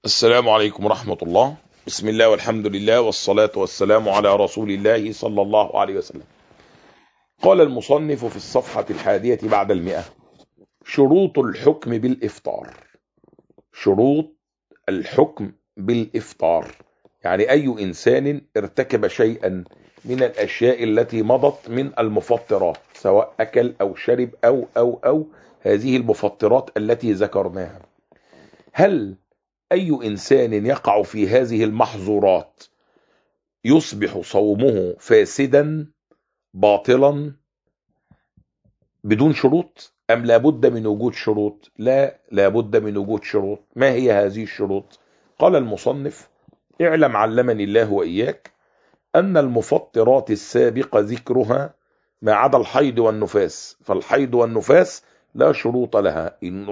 السلام عليكم ورحمة الله. بسم الله والحمد لله والصلاة والسلام على رسول الله صلى الله عليه وسلم. قال المصنف في الصفحة 100 شروط الحكم بالإفطار. شروط الحكم بالإفطار يعني أي إنسان ارتكب شيئا من الأشياء التي مضت من المفطرات، سواء أكل أو شرب أو هذه المفطرات التي ذكرناها، هل أي إنسان يقع في هذه المحظورات يصبح صومه فاسدا باطلا بدون شروط، أم لابد من وجود شروط؟ لا، لابد من وجود شروط. ما هي هذه الشروط؟ قال المصنف: اعلم علمني الله وإياك أن المفطرات السابق ذكرها ما عدا الحيض والنفاس، فالحيض والنفاس لا شروط لها، إن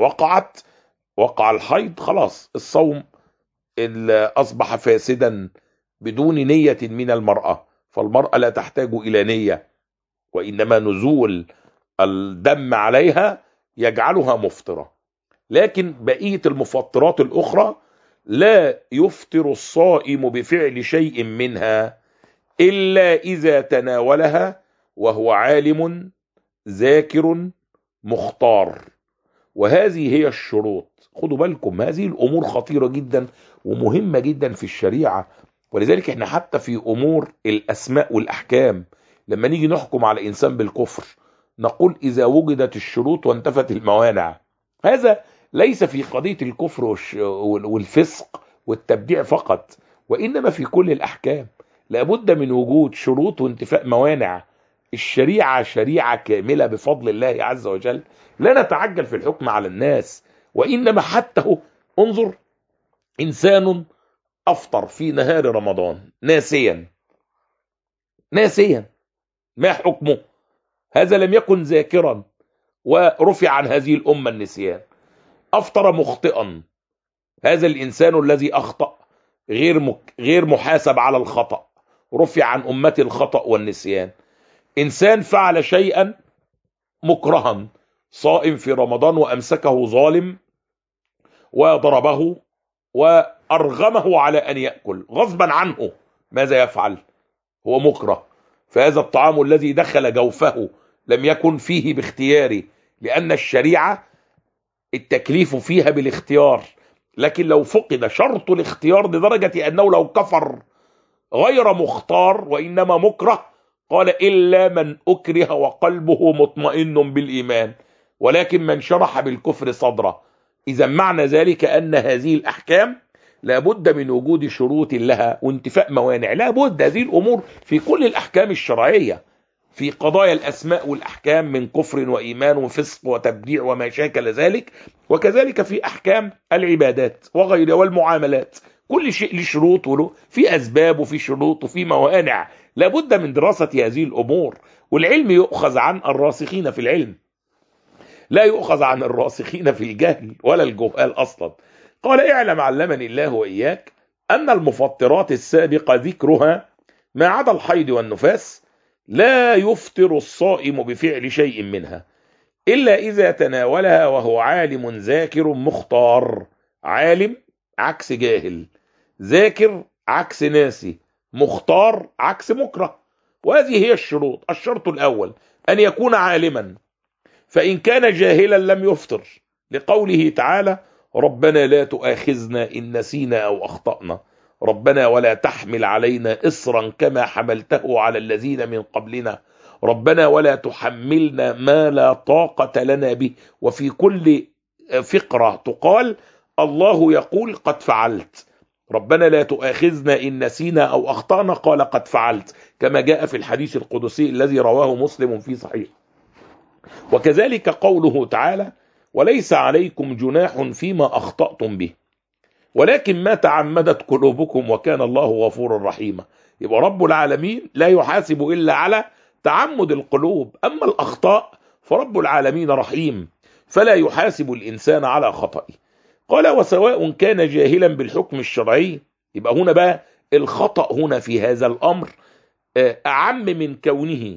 وقع الحيض خلاص الصوم أصبح فاسدا بدون نية من المرأة، فالمرأة لا تحتاج إلى نية، وإنما نزول الدم عليها يجعلها مفطرة. لكن بقية المفطرات الأخرى لا يفطر الصائم بفعل شيء منها إلا إذا تناولها وهو عالم ذاكر مختار. وهذه هي الشروط. خدوا بالكم، هذه الأمور خطيرة جدا ومهمة جدا في الشريعة، ولذلك احنا حتى في أمور الأسماء والأحكام لما نيجي نحكم على إنسان بالكفر نقول إذا وجدت الشروط وانتفت الموانع. هذا ليس في قضية الكفر والفسق والتبديع فقط، وإنما في كل الأحكام لابد من وجود شروط وانتفاء موانع. الشريعة شريعة كاملة بفضل الله عز وجل، لا نتعجل في الحكم على الناس، وإنما حتى هو انظر، إنسان أفطر في نهار رمضان ناسيا، ما حكمه؟ هذا لم يكن ذاكرا ورفع عن هذه الأمة النسيان. أفطر مخطئا، هذا الإنسان الذي أخطأ غير محاسب على الخطأ، رفع عن أمة الخطأ والنسيان. إنسان فعل شيئا مكرها، صائم في رمضان وأمسكه ظالم وضربه وأرغمه على أن يأكل غصبا عنه، ماذا يفعل؟ هو مكره، فهذا الطعام الذي دخل جوفه لم يكن فيه باختياري، لأن الشريعة التكليف فيها بالاختيار، لكن لو فقد شرط الاختيار لدرجة أنه لو كفر غير مختار وإنما مكره، قال: إلا من أكره وقلبه مطمئن بالإيمان، ولكن من شرح بالكفر صدره. إذا معنى ذلك أن هذه الأحكام لابد من وجود شروط لها وانتفاء موانع. لابد هذه الأمور في كل الأحكام الشرعية، في قضايا الأسماء والأحكام من كفر وإيمان وفسق وتبديع وما شاكل ذلك، وكذلك في أحكام العبادات وغيرها والمعاملات. كل شيء له شروط وله في أسباب وفي شروط وفي موانع، لابد من دراسة هذه الأمور. والعلم يؤخذ عن الراسخين في العلم، لا يؤخذ عن الراسخين في الجهل ولا الجهال أصلا. قال: اعلم علمني الله وإياك أن المفطرات السابقة ذكرها ما عدا الحيض والنفاس لا يفطر الصائم بفعل شيء منها إلا إذا تناولها وهو عالم ذاكر مختار. عالم عكس جاهل، ذاكر عكس ناسي، مختار عكس مكره. وهذه هي الشروط. الشرط الأول أن يكون عالما، فإن كان جاهلا لم يفطر، لقوله تعالى: ربنا لا تؤاخذنا إن نسينا أو أخطأنا، ربنا ولا تحمل علينا إصرا كما حملته على الذين من قبلنا، ربنا ولا تحملنا ما لا طاقة لنا به. وفي كل فقرة تقال الله يقول قد فعلت، ربنا لا تؤاخذنا إن نسينا أو أخطأنا، قال قد فعلت، كما جاء في الحديث القدسي الذي رواه مسلم في صحيح. وكذلك قوله تعالى: وليس عليكم جناح فيما أخطأتم به ولكن ما تعمدت قلوبكم وكان الله غفورا رحيما. يبقى رب العالمين لا يحاسب إلا على تعمد القلوب، أما الأخطاء فرب العالمين رحيم فلا يحاسب الإنسان على خطئه. قال: وسواء كان جاهلا بالحكم الشرعي. يبقى هنا بقى الخطأ هنا في هذا الأمر أعم من كونه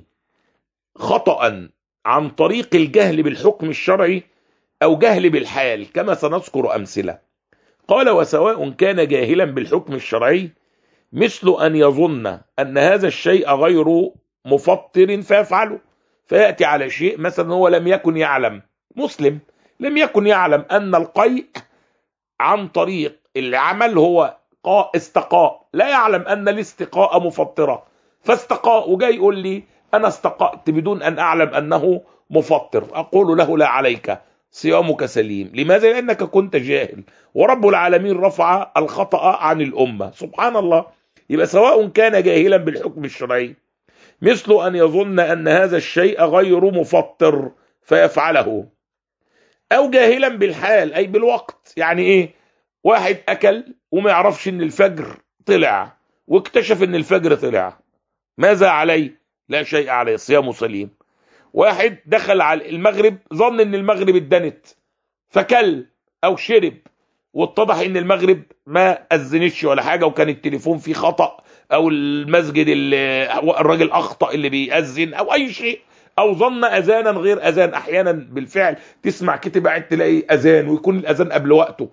خطأ عن طريق الجهل بالحكم الشرعي أو جهل بالحال، كما سنذكر أمثلة. قال وسواء كان جاهلا بالحكم الشرعي مثل أن يظن أن هذا الشيء غير مفطر فيفعله، فيأتي على شيء مثلا هو لم يكن يعلم، مسلم لم يكن يعلم أن القيء عن طريق العمل هو استقاء، لا يعلم أن الاستقاء مفطرة، فاستقاء وجاي يقول لي أنا استقأت بدون أن أعلم أنه مفطر، أقول له لا عليك، صيامك سليم. لماذا؟ لأنك كنت جاهل، ورب العالمين رفع الخطأ عن الأمة، سبحان الله. يبقى سواء كان جاهلا بالحكم الشرعي مثل أن يظن أن هذا الشيء غير مفطر فيفعله، أو جاهلا بالحال أي بالوقت. يعني إيه؟ واحد أكل وما يعرفش أن الفجر طلع، واكتشف أن الفجر طلع، ماذا عليه؟ لا شيء عليه، صيامه سليم. واحد دخل على المغرب ظن أن المغرب اتدنت فكل أو شرب، واتضح أن المغرب ما أذنتش ولا حاجة، وكان التليفون فيه خطأ، أو المسجد اللي الراجل أخطأ اللي بيأذن، أو أي شيء، أو ظن أذانا غير أذان. أحيانا بالفعل تسمع كتب قاعد تلاقي أذان ويكون الأذان قبل وقته،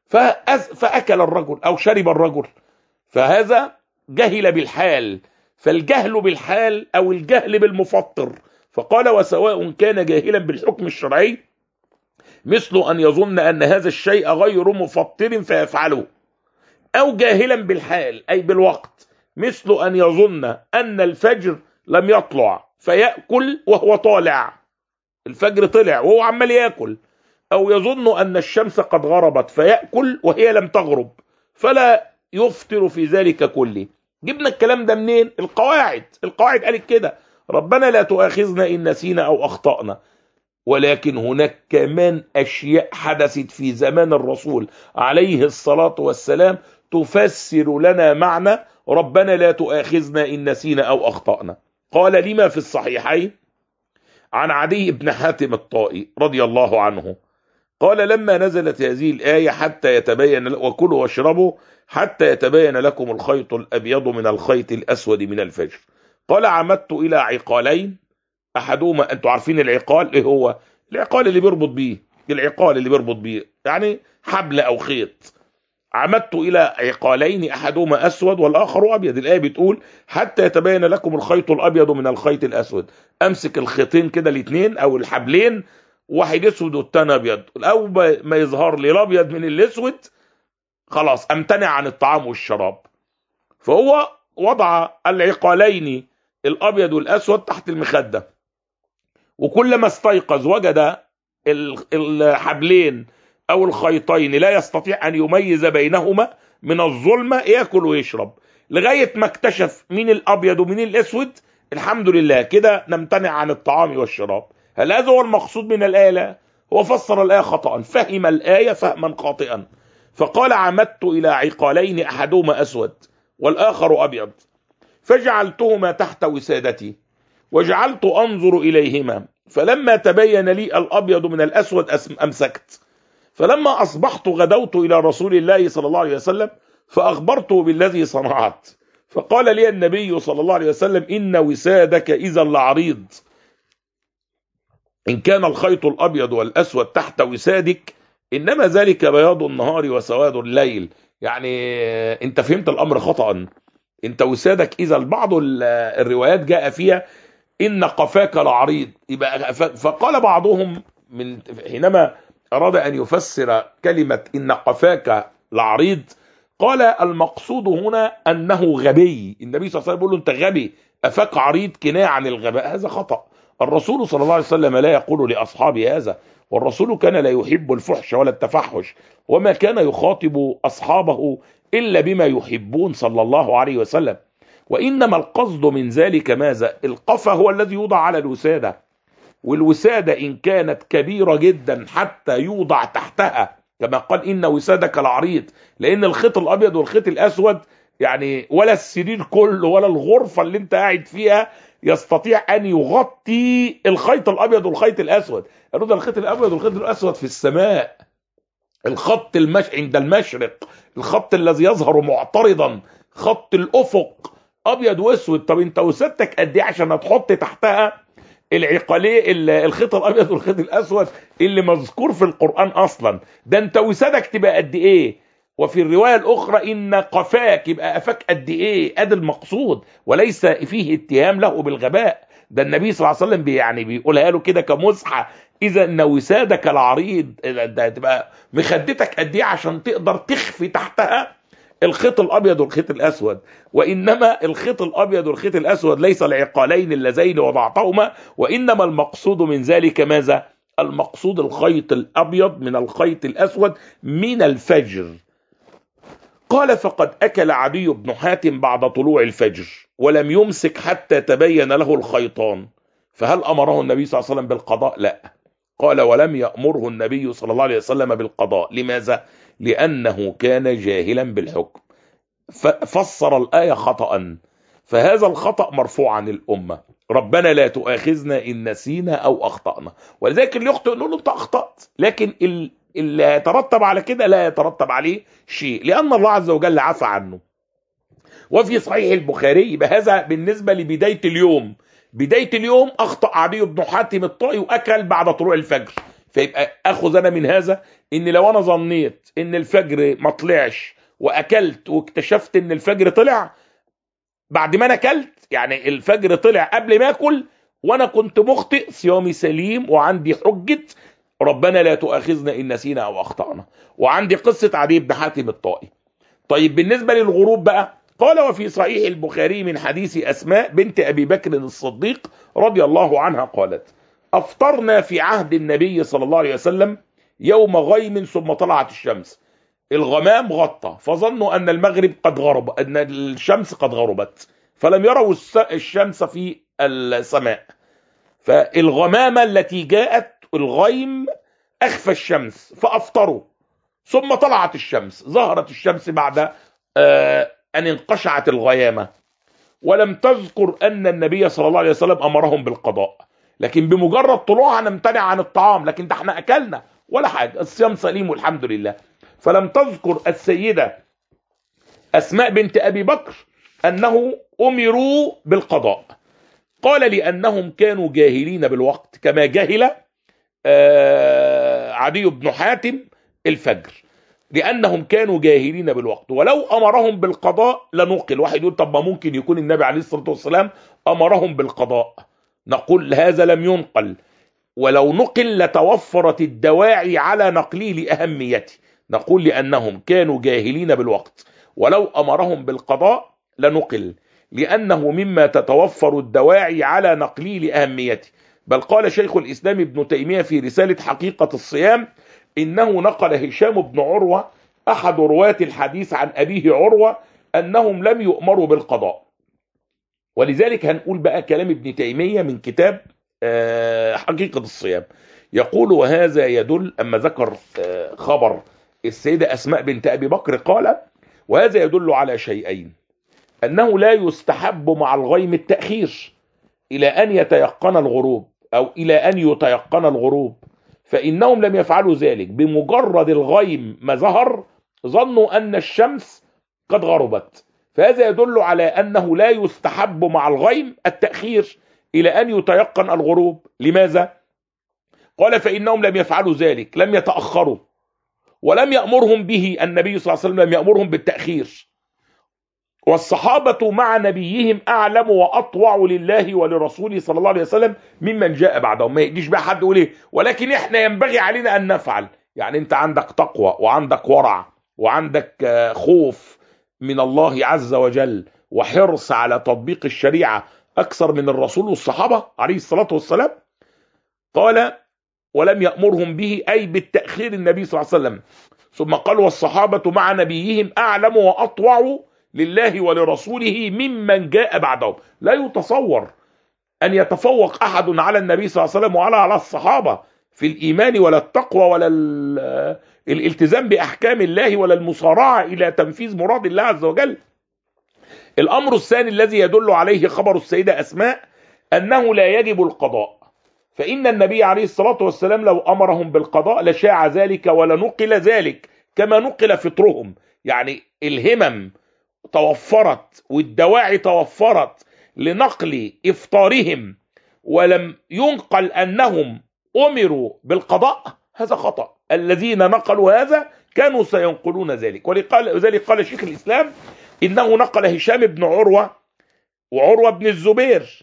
فأكل الرجل أو شرب الرجل، فهذا جهل بالحال. فالجهل بالحال أو الجهل بالمفطر. فقال وسواء كان جاهلا بالحكم الشرعي مثل أن يظن أن هذا الشيء غير مفطر فيفعله، أو جاهلا بالحال أي بالوقت مثل أن يظن أن الفجر لم يطلع فيأكل وهو طالع، الفجر طلع وهو عمال يأكل، أو يظن أن الشمس قد غربت فيأكل وهي لم تغرب فلا يفطر في ذلك كله. جبنا الكلام ده منين؟ القواعد قالت كده، ربنا لا تؤاخذنا إن نسينا أو أخطأنا. ولكن هناك كمان أشياء حدثت في زمان الرسول عليه الصلاة والسلام تفسر لنا معنى ربنا لا تؤاخذنا إن نسينا أو أخطأنا. قال لما في الصحيحين عن عدي بن حاتم الطائي رضي الله عنه قال لما نزلت هذه الآية حتى يتبين وكلوا واشربوا حتى يتبين لكم الخيط الأبيض من الخيط الأسود من الفجر، قال عمدت إلى عقالين أحدهما، أنتوا عارفين العقال إيه هو؟ العقال اللي بيربط بيه يعني حبل أو خيط. عمدت إلى عقالين أحدهما أسود والآخر أبيض. الآية بتقول حتى يتبين لكم الخيط الأبيض من الخيط الأسود. أمسك الخيطين كده الاثنين أو الحبلين، واحد أسود والتاني أبيض، أو ما يظهر لي الأبيض من الأسود خلاص أمتنع عن الطعام والشراب. فهو وضع العقالين الأبيض والأسود تحت المخدة، وكلما استيقظ وجد الحبلين أو الخيطين لا يستطيع أن يميز بينهما من الظلمة يأكل ويشرب، لغاية ما اكتشف من الأبيض ومن الأسود. الحمد لله كده نمتنع عن الطعام والشراب. هل هذا هو المقصود من الآية؟ لا، هو فسر الآية خطأ، فهم الآية فهما خاطئا. فقال عمدت إلى عقالين أحدهما أسود والآخر أبيض فجعلتهما تحت وسادتي وجعلت أنظر إليهما، فلما تبين لي الأبيض من الأسود أمسكت، فلما أصبحت غدوت إلى رسول الله صلى الله عليه وسلم فأخبرته بالذي صنعت، فقال لي النبي صلى الله عليه وسلم إن وسادك إذا لعريض، إن كان الخيط الأبيض والأسود تحت وسادك إنما ذلك بياض النهار وسواد الليل. يعني أنت فهمت الأمر خطأ، أنت وسادك إذا بعض الروايات جاء فيها إن قفاك لعريض. يبقى فقال بعضهم من حينما أراد أن يفسر كلمة إن قفاك لعريض قال المقصود هنا أنه غبي. النبي صلى الله عليه وسلم يقول له أنت غبي، أفاك عريض كناية عن الغباء. هذا خطأ. الرسول صلى الله عليه وسلم لا يقول لأصحابه هذا، والرسول كان لا يحب الفحش ولا التفحش، وما كان يخاطب أصحابه إلا بما يحبون صلى الله عليه وسلم. وإنما القصد من ذلك ماذا؟ القفا هو الذي يوضع على الوسادة، والوسادة إن كانت كبيرة جدا حتى يوضع تحتها كما قال إن وسادك العريض، لأن الخيط الأبيض والخيط الأسود يعني ولا السرير كله ولا الغرفة اللي انت قاعد فيها يستطيع أن يغطي الخيط الأبيض والخيط الأسود. الرد الخيط الأبيض والخيط الأسود في السماء، الخط عند المشرق، الخط الذي يظهر معترضا، خط الأفق أبيض وأسود. طب انت وسادتك قد ايه عشان هتحط تحتها العقالين الخيط الأبيض والخيط الأسود اللي مذكور في القرآن أصلا؟ ده انت وسادك تبقى قد ايه؟ وفي الرواية الأخرى إن قفاك، يبقى قفاك قد إيه؟ قد المقصود، وليس فيه اتهام له بالغباء. ده النبي صلى الله عليه وسلم يعني بيقولها له كده كمزحة، إذا إن وسادك العريض، ده تبقى مخدتك قد إيه عشان تقدر تخفي تحتها الخيط الأبيض والخيط الأسود. وإنما الخيط الأبيض والخيط الأسود ليس العقالين اللذين وضعتهما، وإنما المقصود من ذلك ماذا؟ المقصود الخيط الأبيض من الخيط الأسود من الفجر. قال فقد أكل عدي بن حاتم بعد طلوع الفجر ولم يمسك حتى تبين له الخيطان، فهل أمره النبي صلى الله عليه وسلم بالقضاء؟ لا. قال ولم يأمره النبي صلى الله عليه وسلم بالقضاء. لماذا؟ لأنه كان جاهلا بالحكم، ففسر الآية خطأ، فهذا الخطأ مرفوع عن الأمة. ربنا لا تؤاخذنا إن نسينا أو أخطأنا. ولذلك اللي يخطئ نقول له أنت أخطأت، لكن اللي يترتب على كده لا يترتب عليه شيء، لأن الله عز وجل عفى عنه. وفي صحيح البخاري، بهذا بالنسبة لبداية اليوم، بداية اليوم أخطأ عدي بن حاتم الطائي وأكل بعد طلوع الفجر. فيبقى أخذ أنا من هذا إن لو أنا ظنيت إن الفجر ما طلعش وأكلت واكتشفت إن الفجر طلع بعد ما أنا أكلت، يعني الفجر طلع قبل ما أكل وأنا كنت مخطئ، صيامي سليم وعندي حجة ربنا لا تؤاخذنا إن نسينا أو أخطأنا، وعندي قصة عدي بن حاتم الطائي. طيب بالنسبة للغروب بقى، قال وفي صحيح البخاري من حديث أسماء بنت أبي بكر الصديق رضي الله عنها قالت أفطرنا في عهد النبي صلى الله عليه وسلم يوم غيم ثم طلعت الشمس، الغمام غطى فظنوا أن المغرب قد غرب، أن الشمس قد غربت، فلم يروا الشمس في السماء، فالغمامة التي جاءت الغيم أخفى الشمس فأفطروا، ثم طلعت الشمس، ظهرت الشمس بعد أن انقشعت الغيامة، ولم تذكر أن النبي صلى الله عليه وسلم أمرهم بالقضاء، لكن بمجرد طلوعها نمتنع عن الطعام، لكن ده احنا أكلنا ولا حاجة، الصيام سليم والحمد لله. فلم تذكر السيدة أسماء بنت أبي بكر أنه أمروا بالقضاء. قال لأنهم كانوا جاهلين بالوقت كما جهل عدي بن حاتم الفجر، لأنهم كانوا جاهلين بالوقت، ولو أمرهم بالقضاء لنقل. واحد يقول طب ما ممكن يكون النبي عليه الصلاة والسلام أمرهم بالقضاء، نقول هذا لم ينقل، ولو نقل لتوفرت الدواعي على نقله لأهميته، نقول لأنهم كانوا جاهلين بالوقت، ولو أمرهم بالقضاء لنقل، لأنه مما تتوفر الدواعي على نقله لأهميته. بل قال شيخ الإسلام ابن تيمية في رسالة حقيقة الصيام إنه نقل هشام بن عروة أحد رواة الحديث عن أبيه عروة أنهم لم يؤمروا بالقضاء. ولذلك هنقول بقى كلام ابن تيمية من كتاب حقيقة الصيام، يقول وهذا يدل، أما ذكر خبر السيدة أسماء بنت أبي بكر قال وهذا يدل على شيئين: أنه لا يستحب مع الغيم التأخير إلى أن يتيقن الغروب أو إلى أن يتيقن الغروب، فإنهم لم يفعلوا ذلك، بمجرد الغيم ما ظهر ظنوا أن الشمس قد غربت، فهذا يدل على أنه لا يستحب مع الغيم التأخير إلى أن يتيقن الغروب. لماذا؟ قال فإنهم لم يفعلوا ذلك، لم يتأخروا، ولم يأمرهم به النبي صلى الله عليه وسلم، لم يأمرهم بالتأخير، والصحابة مع نبيهم أعلم وأطوع لله ولرسوله صلى الله عليه وسلم ممن جاء بعدهم. ما يجيش بقى حد يقول ايه ولكن احنا ينبغي علينا أن نفعل، يعني انت عندك تقوى وعندك ورع وعندك خوف من الله عز وجل وحرص على تطبيق الشريعة أكثر من الرسول والصحابة عليه الصلاة والسلام. قال ولم يأمرهم به أي بالتأخير النبي صلى الله عليه وسلم، ثم قال والصحابة مع نبيهم أعلم وأطوع لله ولرسوله ممن جاء بعدهم. لا يتصور أن يتفوق أحد على النبي صلى الله عليه وسلم وعلى على الصحابة في الإيمان ولا التقوى ولا الالتزام بأحكام الله ولا المصارعة إلى تنفيذ مراد الله عز وجل. الأمر الثاني الذي يدل عليه خبر السيدة أسماء أنه لا يجب القضاء، فإن النبي عليه الصلاة والسلام لو أمرهم بالقضاء لشاع ذلك ولا نقل ذلك كما نقل فطرهم، يعني الهمم توفرت والدواعي توفرت لنقل إفطارهم ولم ينقل أنهم أمروا بالقضاء، هذا خطأ. الذين نقلوا هذا كانوا سينقلون ذلك. ولذلك قال شيخ الإسلام إنه نقل هشام بن عروة وعروة بن الزبير.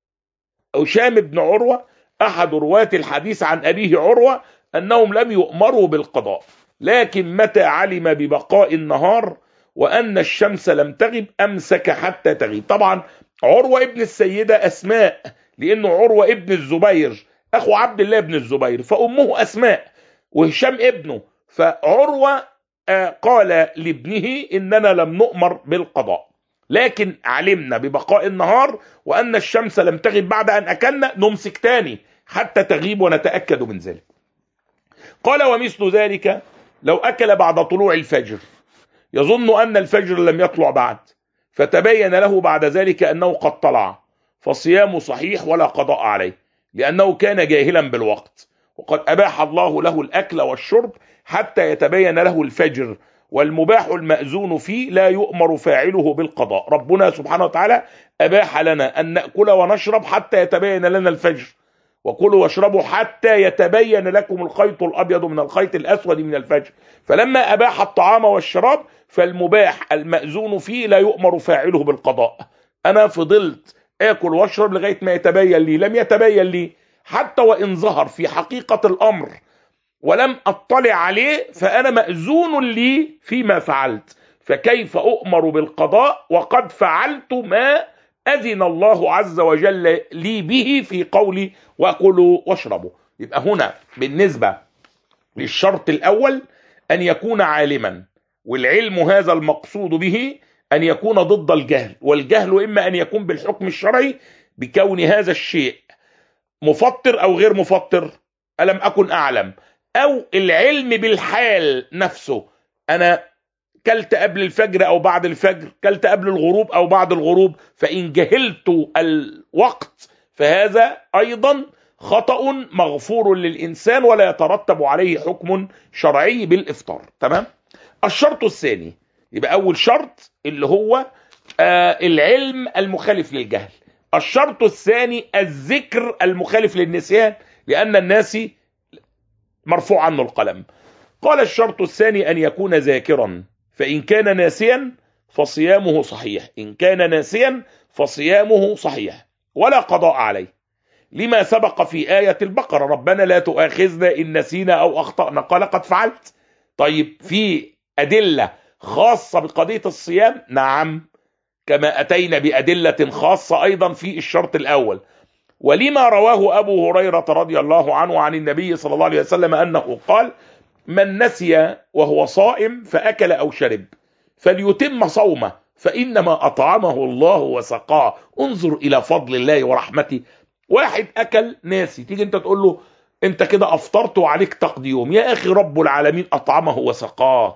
هشام بن عروة أحد رواة الحديث عن أبيه عروة أنهم لم يؤمروا بالقضاء، لكن متى علم ببقاء النهار وأن الشمس لم تغب أمسك حتى تغيب. طبعا عروة ابن السيدة أسماء، لأنه عروة ابن الزبير أخو عبد الله بن الزبير، فأمه أسماء وهشام ابنه. فعروة قال لابنه إننا لم نؤمر بالقضاء، لكن علمنا ببقاء النهار وأن الشمس لم تغب بعد أن أكلنا نمسك تاني حتى تغيب ونتأكد من ذلك. قال ومثل ذلك لو أكل بعد طلوع الفجر يظن أن الفجر لم يطلع بعد، فتبين له بعد ذلك أنه قد طلع، فصيامه صحيح ولا قضاء عليه، لأنه كان جاهلا بالوقت، وقد أباح الله له الأكل والشرب حتى يتبين له الفجر، والمباح المأذون فيه لا يؤمر فاعله بالقضاء. ربنا سبحانه وتعالى أباح لنا أن نأكل ونشرب حتى يتبين لنا الفجر، وكلوا واشربوا حتى يتبين لكم الخيط الأبيض من الخيط الأسود من الفجر. فلما أباح الطعام والشراب فالمباح المأذون فيه لا يؤمر فاعله بالقضاء. أنا فضلت آكل واشرب لغاية ما يتبين لي، لم يتبين لي حتى وإن ظهر في حقيقة الأمر ولم أطلع عليه فأنا مأذون لي فيما فعلت، فكيف أؤمر بالقضاء وقد فعلت ما أذن الله عز وجل لي به في قولي وأكلوا واشربوا. يبقى هنا بالنسبة للشرط الأول أن يكون عالما، والعلم هذا المقصود به أن يكون ضد الجهل، والجهل إما أن يكون بالحكم الشرعي بكون هذا الشيء مفطر أو غير مفطر ألم أكن أعلم، أو العلم بالحال نفسه، أنا كلت قبل الفجر أو بعد الفجر، كلت قبل الغروب أو بعد الغروب، فإن جهلت الوقت فهذا أيضا خطأ مغفور للإنسان ولا يترتب عليه حكم شرعي بالإفطار. تمام. الشرط الثاني، يبقى أول شرط اللي هو العلم المخالف للجهل. الشرط الثاني الذكر المخالف للنسيان، لأن الناس مرفوع عنه القلم. قال الشرط الثاني أن يكون ذاكرا، فإن كان ناسيا فصيامه صحيح، إن كان ناسيا فصيامه صحيح ولا قضاء عليه، لما سبق في آية البقرة ربنا لا تؤاخذنا إن نسينا أو أخطأنا، قال قد فعلت. طيب في أدلة خاصة بقضية الصيام؟ نعم، كما أتينا بأدلة خاصة أيضا في الشرط الأول. ولما رواه أبو هريرة رضي الله عنه عن النبي صلى الله عليه وسلم أنه قال من نسي وهو صائم فأكل أو شرب فليتم صومه فإنما أطعمه الله وسقاه. انظر إلى فضل الله ورحمته. واحد أكل ناسي، تيجي أنت تقول له أنت كده أفطرت وعليك تقضي يوم. يا أخي رب العالمين أطعمه وسقاه،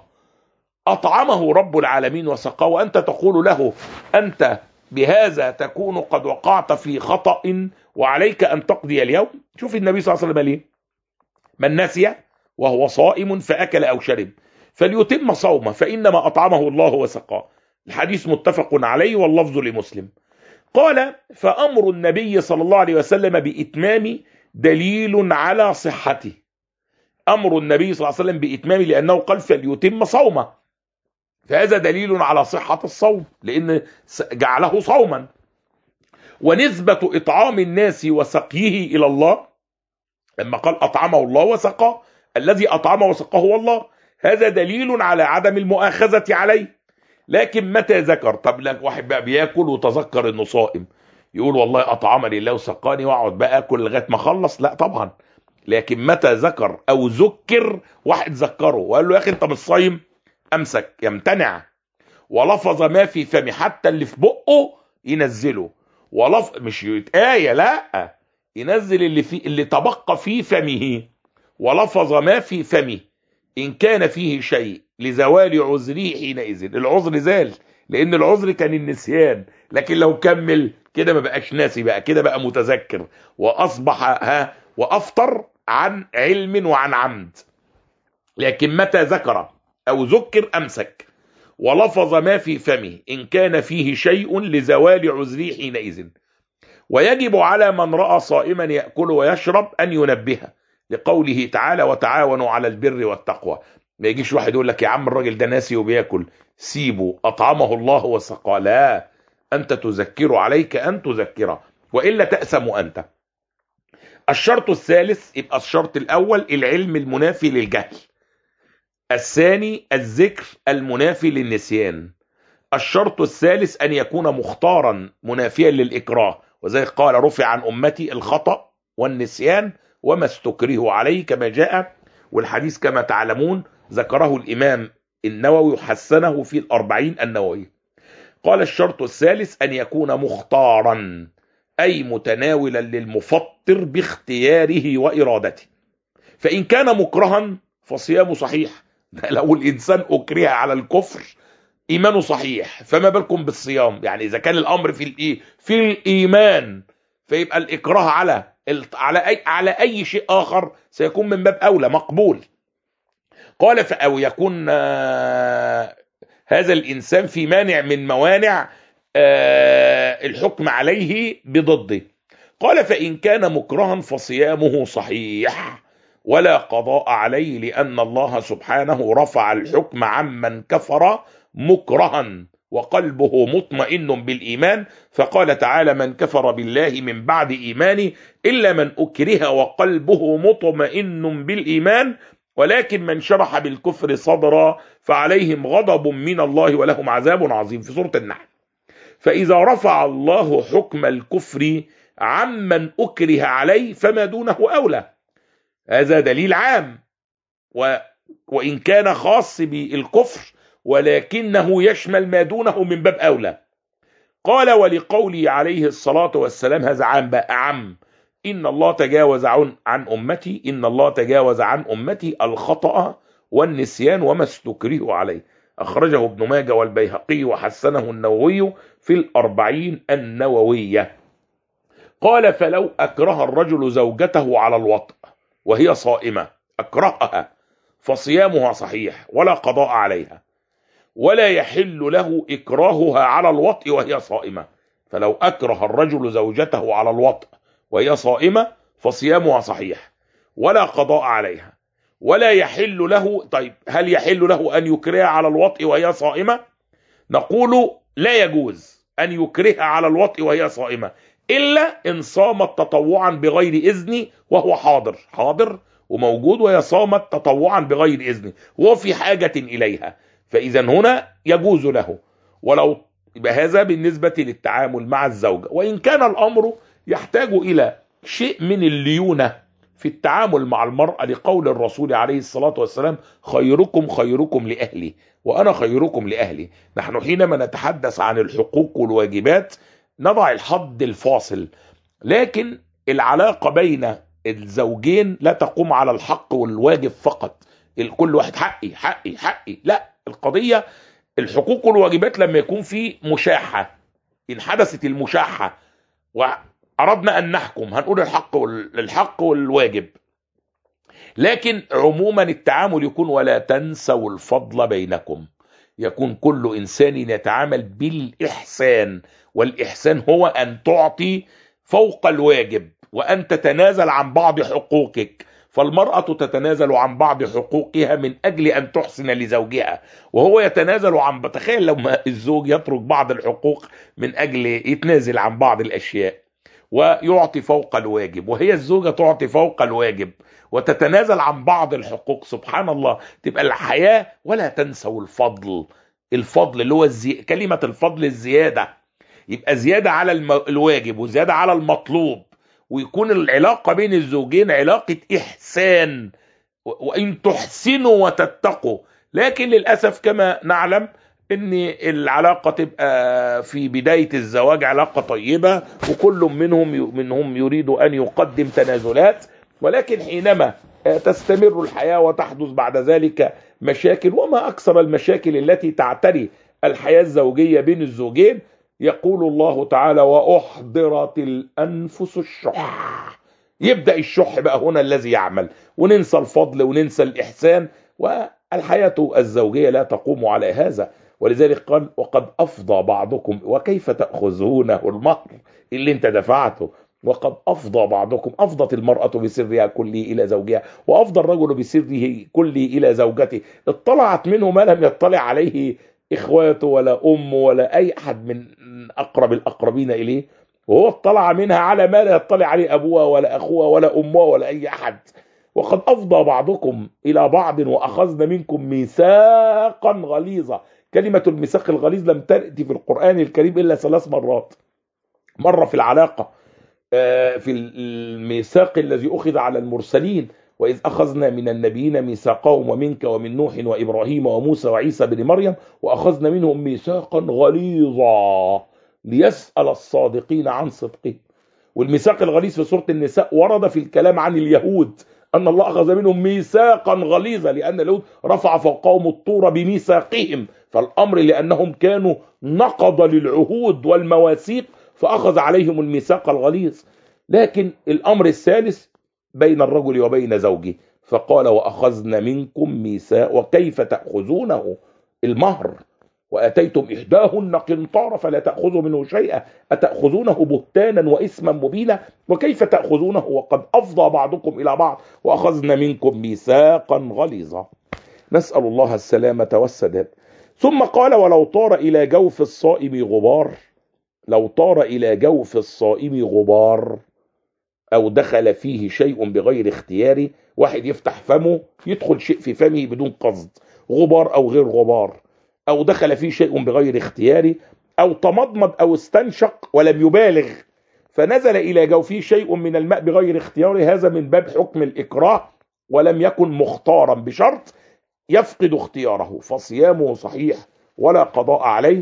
أطعمه رب العالمين وسقاه، وأنت تقول له أنت بهذا تكون قد وقعت في خطأ وعليك أن تقضي اليوم. شوف النبي صلى الله عليه وسلم ليه من نسي وهو صائم فأكل أو شرب فليتم صومه فإنما أطعمه الله وسقاه. الحديث متفق عليه واللفظ لمسلم. قال فأمر النبي صلى الله عليه وسلم بإتمام دليل على صحته. أمر النبي صلى الله عليه وسلم بإتمام لأنه قال فليتم صومه، فهذا دليل على صحة الصوم لأن جعله صوما. ونسبة إطعام الناس وسقيه إلى الله لما قال أطعمه الله وسقاه، الذي أطعمه وسقاه هو الله، هذا دليل على عدم المؤاخذة عليه. لكن متى ذكر، طب لك واحد بقى بياكل وتذكر انه صائم يقول والله أطعمني الله وسقاني واقعد بقى اكل لغايه ما اخلص؟ لا طبعا. لكن متى ذكر او ذكر، واحد ذكره وقال له يا اخي انت مش صايم، امسك، يمتنع. ولفظ ما في فمه، حتى اللي في بقه ينزله، مش آية، لا، ينزل اللي تبقى في فمه. ولفظ ما في فمه إن كان فيه شيء لزوال عذره حينئذ. العذر زال لأن العذر كان النسيان، لكن لو كمل كده ما بقاش ناسي، بقى كده بقى متذكر وأصبح وأفطر عن علم وعن عمد. لكن متى ذكر أو ذكر أمسك. ولفظ ما في فمه إن كان فيه شيء لزوال عذره حينئذ. ويجب على من رأى صائما يأكل ويشرب أن ينبهه، لقوله تعالى وتعاونوا على البر والتقوى. ما يجيش واحد يقول لك يا عم الراجل ده ناسي وبياكل، سيبه أطعمه الله وسقاه. لا، أنت تذكر، عليك أن تذكره، وإلا تأثم أنت. الشرط الثالث، يبقى الشرط الأول العلم المنافي للجهل، الثاني الذكر المنافي للنسيان، الشرط الثالث أن يكون مختارا منافيا للإكراه، وزي قال رفع عن أمتي الخطأ والنسيان وما استكرهوا عليه كما جاء، والحديث كما تعلمون ذكره الإمام النووي وحسنه في الأربعين النووي. قال الشرط الثالث أن يكون مختارا، أي متناولا للمفطر باختياره وإرادته. فإن كان مكرها فصيامه صحيح، لو الإنسان أكره على الكفر إيمانه صحيح، فما بالكم بالصيام؟ يعني إذا كان الأمر في الإيمان، فيبقى الإكراه على أي شيء آخر سيكون من باب أولى مقبول. قال أو يكون هذا الإنسان في مانع من موانع الحكم عليه بضده. قال فإن كان مكرها فصيامه صحيح ولا قضاء عليه، لأن الله سبحانه رفع الحكم عمن كفر مكرها وقلبه مطمئن بالإيمان، فقال تعالى من كفر بالله من بعد إيمانه إلا من أكره وقلبه مطمئن بالإيمان، ولكن من شرح بالكفر صدرا فعليهم غضب من الله ولهم عذاب عظيم، في سورة النحل. فإذا رفع الله حكم الكفر عمن أكره عليه فما دونه أولى. هذا دليل عام، وإن كان خاص بالكفر ولكنه يشمل ما دونه من باب أولى. قال ولقوله عليه الصلاة والسلام، هذا عام بقى عام، إن الله تجاوز عن أمتي الخطأ والنسيان وما استكرهوا عليه، أخرجه ابن ماجه والبيهقي وحسنه النووي في الأربعين النووية. قال فلو أكره الرجل زوجته على الوطء وهي صائمة، أكرهها، فصيامها صحيح ولا قضاء عليها، ولا يحل له إكراهها على الوطء وهي صائمة. فلو أكره الرجل زوجته على الوطء وهي صائمة فصيامها صحيح ولا قضاء عليها، ولا يحل له. طيب هل يحل له أن يكرهها على الوطء وهي صائمة؟ نقول لا يجوز أن يكرهها على الوطء وهي صائمة، إلا إن صامت تطوعا بغير إذن وهو حاضر وموجود، وهي صامت تطوعا بغير إذن وهو في حاجة إليها، فإذا هنا يجوز له. ولو يبقى هذا بالنسبة للتعامل مع الزوجة. وإن كان الأمر يحتاج إلى شيء من الليونة في التعامل مع المرأة، لقول الرسول عليه الصلاة والسلام خيركم لأهلي وأنا خيركم لأهلي. نحن حينما نتحدث عن الحقوق والواجبات نضع الحد الفاصل، لكن العلاقة بين الزوجين لا تقوم على الحق والواجب فقط، كل واحد حقي، لا، القضية الحقوق والواجبات لما يكون في مشاحة، إن حدثت المشاحة وأردنا أن نحكم هنقول الحق والواجب، لكن عموما التعامل يكون ولا تنسوا الفضل بينكم، يكون كل إنسان يتعامل بالإحسان، والإحسان هو أن تعطي فوق الواجب وأن تتنازل عن بعض حقوقك. فالمرأة تتنازل عن بعض حقوقها من أجل أن تحسن لزوجها، وهو يتنازل عن، تخيل لما الزوج يترك بعض الحقوق من أجل يتنازل عن بعض الأشياء ويعطي فوق الواجب، وهي الزوجة تعطي فوق الواجب وتتنازل عن بعض الحقوق، سبحان الله، تبقى الحياة. ولا تنسوا الفضل اللي هو كلمة الفضل الزيادة، يبقى زيادة على الواجب وزيادة على المطلوب، ويكون العلاقة بين الزوجين علاقة إحسان، وإن تحسنوا وتتقوا. لكن للأسف كما نعلم ان العلاقة تبقى في بداية الزواج علاقة طيبة وكل منهم يريد أن يقدم تنازلات، ولكن حينما تستمر الحياة وتحدث بعد ذلك مشاكل، وما أكثر المشاكل التي تعتري الحياة الزوجية بين الزوجين، يقول الله تعالى وأحضرت الأنفس الشح. يبدأ الشح بقى هنا الذي يعمل، وننسى الفضل وننسى الإحسان، والحياة الزوجية لا تقوم على هذا. ولذلك قال وقد أفضى بعضكم وكيف تأخذونه، المهر اللي انت دفعته وقد أفضى بعضكم، أفضت المرأة بسرها كله إلى زوجها، وأفضى الرجل بسره كله إلى زوجته، اطلعت منه ما لم يطلع عليه إخواته ولا أمه ولا أي أحد من أقرب الأقربين إليه، وهو اطلع منها على ما لا يطلع عليه أبوها ولا أخوها ولا أمها ولا أي أحد. وقد أفضى بعضكم إلى بعض وأخذنا منكم ميثاقا غليظا. كلمة الميثاق الغليظ لم تأتي في القرآن الكريم إلا 3 مرات. مرة في العلاقة، في الميثاق الذي أخذ على المرسلين، وإذ أخذنا من النبيين ميثاقهم ومنك ومن نوح وإبراهيم وموسى وعيسى بن مريم وأخذنا منهم ميثاقا غليظا ليسأل الصادقين عن صدقهم. والميثاق الغليظ في سورة النساء ورد في الكلام عن اليهود أن الله أخذ منهم ميثاقا غليظا، لأن اليهود رفع فوقهم الطور بميثاقهم، فالأمر لأنهم كانوا نقض للعهود والمواثيق فأخذ عليهم الميثاق الغليظ. لكن الأمر الثالث بين الرجل وبين زوجه، فقال وأخذنا منكم ميثاق وكيف تأخذونه المهر وأتيتم إحداهن قنطارا فلا تأخذوا منه شيئا أتأخذونه بهتانا وإثما مبينا وكيف تأخذونه وقد أفضى بعضكم إلى بعض وأخذنا منكم ميثاقا غليظا. نسأل الله السلامة والسداد. ثم قال ولو طار إلى جوف الصائم غبار، لو طار إلى جوف الصائم غبار أو دخل فيه شيء بغير اختياره، واحد يفتح فمه يدخل شيء في فمه بدون قصد، غبار أو غير غبار، أو دخل فيه شيء بغير اختياره، أو تمضمض أو استنشق ولم يبالغ فنزل إلى جوفه شيء من الماء بغير اختياره، هذا من باب حكم الإكراه ولم يكن مختارا بشرط يفقد اختياره، فصيامه صحيح ولا قضاء عليه.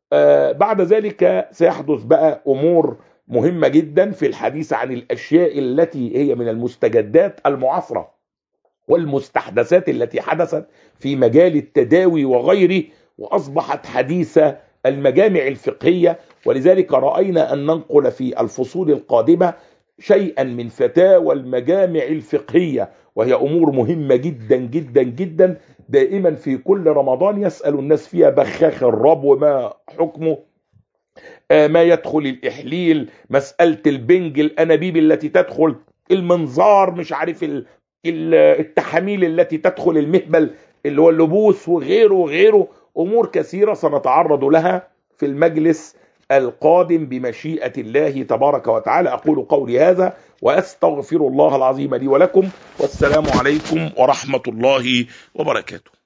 بعد ذلك سيحدث بقى أمور مهمة جدا في الحديث عن الأشياء التي هي من المستجدات المعاصرة والمستحدثات التي حدثت في مجال التداوي وغيره، وأصبحت حديثة المجامع الفقهية. ولذلك رأينا أن ننقل في الفصول القادمة شيئا من فتاوى المجامع الفقهية، وهي أمور مهمة جدا جدا جدا. دائما في كل رمضان يسأل الناس فيها بخاخ الربو ما حكمه، ما يدخل الإحليل، مسألة البنج، الأنابيب التي تدخل، المنظار، مش عارف التحاميل التي تدخل المهبل اللي هو اللبوس وغيره وغيره. أمور كثيرة سنتعرض لها في المجلس القادم بمشيئة الله تبارك وتعالى. أقول قولي هذا وأستغفر الله العظيم لي ولكم، والسلام عليكم ورحمة الله وبركاته.